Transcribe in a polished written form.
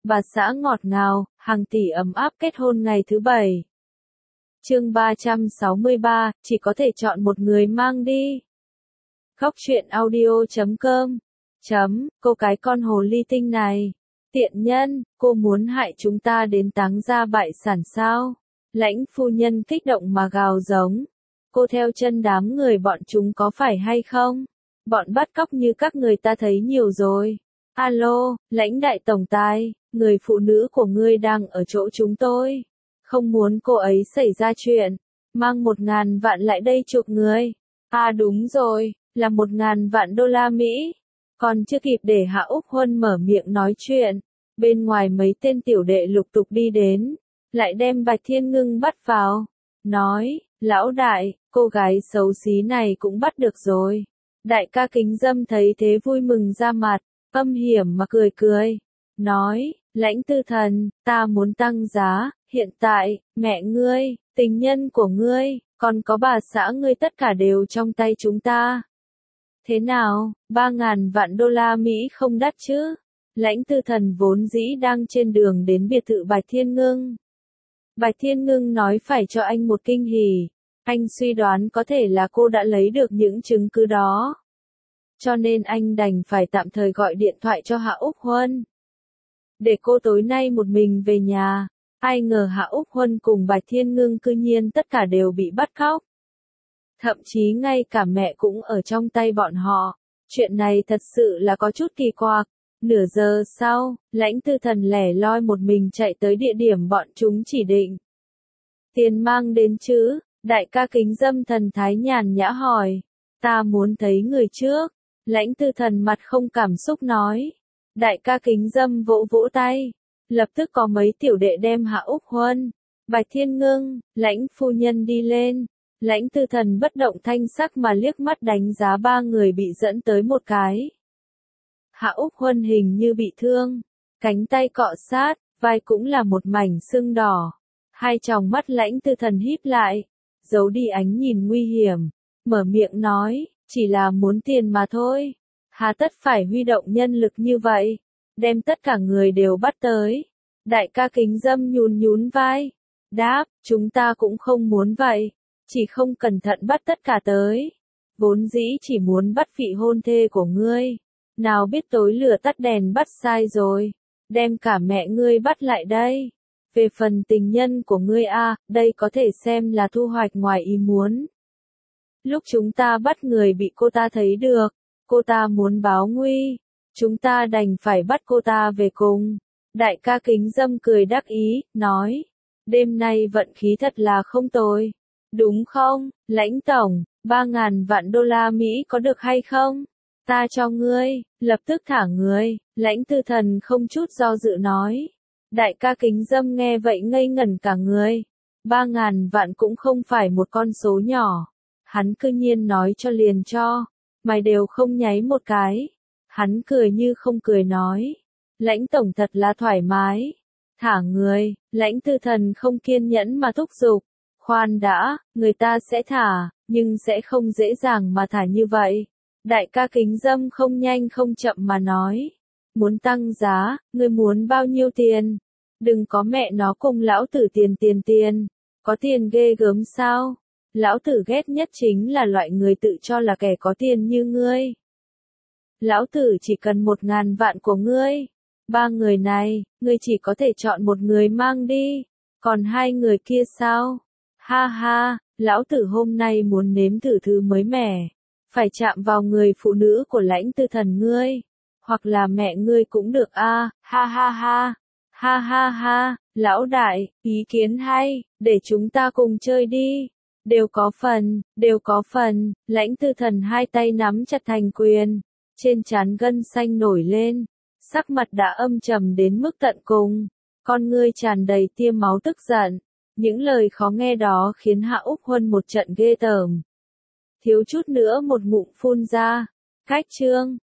bà xã ngọt ngào, hàng tỷ ấm áp kết hôn ngày thứ 7. Chương 363, chỉ có thể chọn một người mang đi. Góc truyện audio.com. Cô cái con hồ ly tinh này. Tiện nhân, cô muốn hại chúng ta đến táng ra bại sản sao? Lãnh phu nhân kích động mà gào giống. Cô theo chân đám người bọn chúng có phải hay không? Bọn bắt cóc như các người ta thấy nhiều rồi. Alo, lãnh đại tổng tài, người phụ nữ của ngươi đang ở chỗ chúng tôi. Không muốn cô ấy xảy ra chuyện. Mang 1.000 vạn lại đây chuộc người. À đúng rồi, là 1.000 vạn đô la Mỹ. Còn chưa kịp để Hạ Úc Huân mở miệng nói chuyện. Bên ngoài mấy tên tiểu đệ lục tục đi đến. Lại đem Bạch Thiên Ngưng bắt vào. Nói, lão đại, cô gái xấu xí này cũng bắt được rồi. Đại ca Kính Dâm thấy thế vui mừng ra mặt, âm hiểm mà cười cười. Nói, lãnh tư thần, ta muốn tăng giá, hiện tại, mẹ ngươi, tình nhân của ngươi, còn có bà xã ngươi tất cả đều trong tay chúng ta. Thế nào, 3.000 vạn đô la Mỹ không đắt chứ? Lãnh tư thần vốn dĩ đang trên đường đến biệt thự Bạch Thiên Ngưng. Bạch Thiên Ngưng nói phải cho anh một kinh hỉ. Anh suy đoán có thể là cô đã lấy được những chứng cứ đó. Cho nên anh đành phải tạm thời gọi điện thoại cho Hạ Úc Huân. Để cô tối nay một mình về nhà. Ai ngờ Hạ Úc Huân cùng Bạch Thiên Ngưng cư nhiên tất cả đều bị bắt cóc. Thậm chí ngay cả mẹ cũng ở trong tay bọn họ. Chuyện này thật sự là có chút kỳ quặc. Nửa giờ sau, lãnh tư thần lẻ loi một mình chạy tới địa điểm bọn chúng chỉ định. Tiền mang đến chứ? Đại ca Kính Dâm thần thái nhàn nhã hỏi. Ta muốn thấy người trước. Lãnh tư thần mặt không cảm xúc nói. Đại ca Kính Dâm vỗ vỗ tay. Lập tức có mấy tiểu đệ đem Hạ Úc Huân, Bạch Thiên Ngưng, lãnh phu nhân đi lên. Lãnh tư thần bất động thanh sắc mà liếc mắt đánh giá 3 người bị dẫn tới một cái. Hạ Úc Huân hình như bị thương. Cánh tay cọ sát, vai cũng là một mảnh sưng đỏ. Hai tròng mắt lãnh tư thần híp lại. Giấu đi ánh nhìn nguy hiểm. Mở miệng nói, chỉ là muốn tiền mà thôi. Hà tất phải huy động nhân lực như vậy. Đem tất cả người đều bắt tới. Đại ca Kính Dâm nhún vai. Đáp, chúng ta cũng không muốn vậy. Chỉ không cẩn thận bắt tất cả tới. Vốn dĩ chỉ muốn bắt vị hôn thê của ngươi. Nào biết tối lửa tắt đèn bắt sai rồi. Đem cả mẹ ngươi bắt lại đây. Về phần tình nhân của ngươi đây có thể xem là thu hoạch ngoài ý muốn. Lúc chúng ta bắt người bị cô ta thấy được. Cô ta muốn báo nguy. Chúng ta đành phải bắt cô ta về cùng. Đại ca Kính Dâm cười đắc ý, nói. Đêm nay vận khí thật là không tồi. Đúng không, lãnh tổng, 3.000 vạn đô la Mỹ có được hay không? Ta cho ngươi, lập tức thả người, lãnh tư thần không chút do dự nói. Đại ca Kính Dâm nghe vậy ngây ngẩn cả người. 3.000 vạn cũng không phải một con số nhỏ. Hắn cư nhiên nói cho liền cho. Mày đều không nháy một cái. Hắn cười như không cười nói. Lãnh tổng thật là thoải mái. Thả người, lãnh tư thần không kiên nhẫn mà thúc giục. Khoan đã, người ta sẽ thả, nhưng sẽ không dễ dàng mà thả như vậy. Đại ca Kính Dâm không nhanh không chậm mà nói. Muốn tăng giá, ngươi muốn bao nhiêu tiền? Đừng có mẹ nó cùng lão tử tiền. Có tiền ghê gớm sao? Lão tử ghét nhất chính là loại người tự cho là kẻ có tiền như ngươi. Lão tử chỉ cần 1.000 vạn của ngươi. 3 người này, ngươi chỉ có thể chọn một người mang đi. Còn 2 người kia sao? Ha ha, lão tử hôm nay muốn nếm thử thứ mới mẻ. Phải chạm vào người phụ nữ của lãnh tư thần ngươi. Hoặc là mẹ ngươi cũng được ha ha ha. Ha ha ha, lão đại, ý kiến hay, để chúng ta cùng chơi đi. Đều có phần, lãnh tư thần hai tay nắm chặt thành quyền. Trên trán gân xanh nổi lên. Sắc mặt đã âm trầm đến mức tận cùng. Con ngươi tràn đầy tia máu tức giận. Những lời khó nghe đó khiến Hạ Úc Huân một trận ghê tởm. Thiếu chút nữa một ngụm phun ra. Cách chương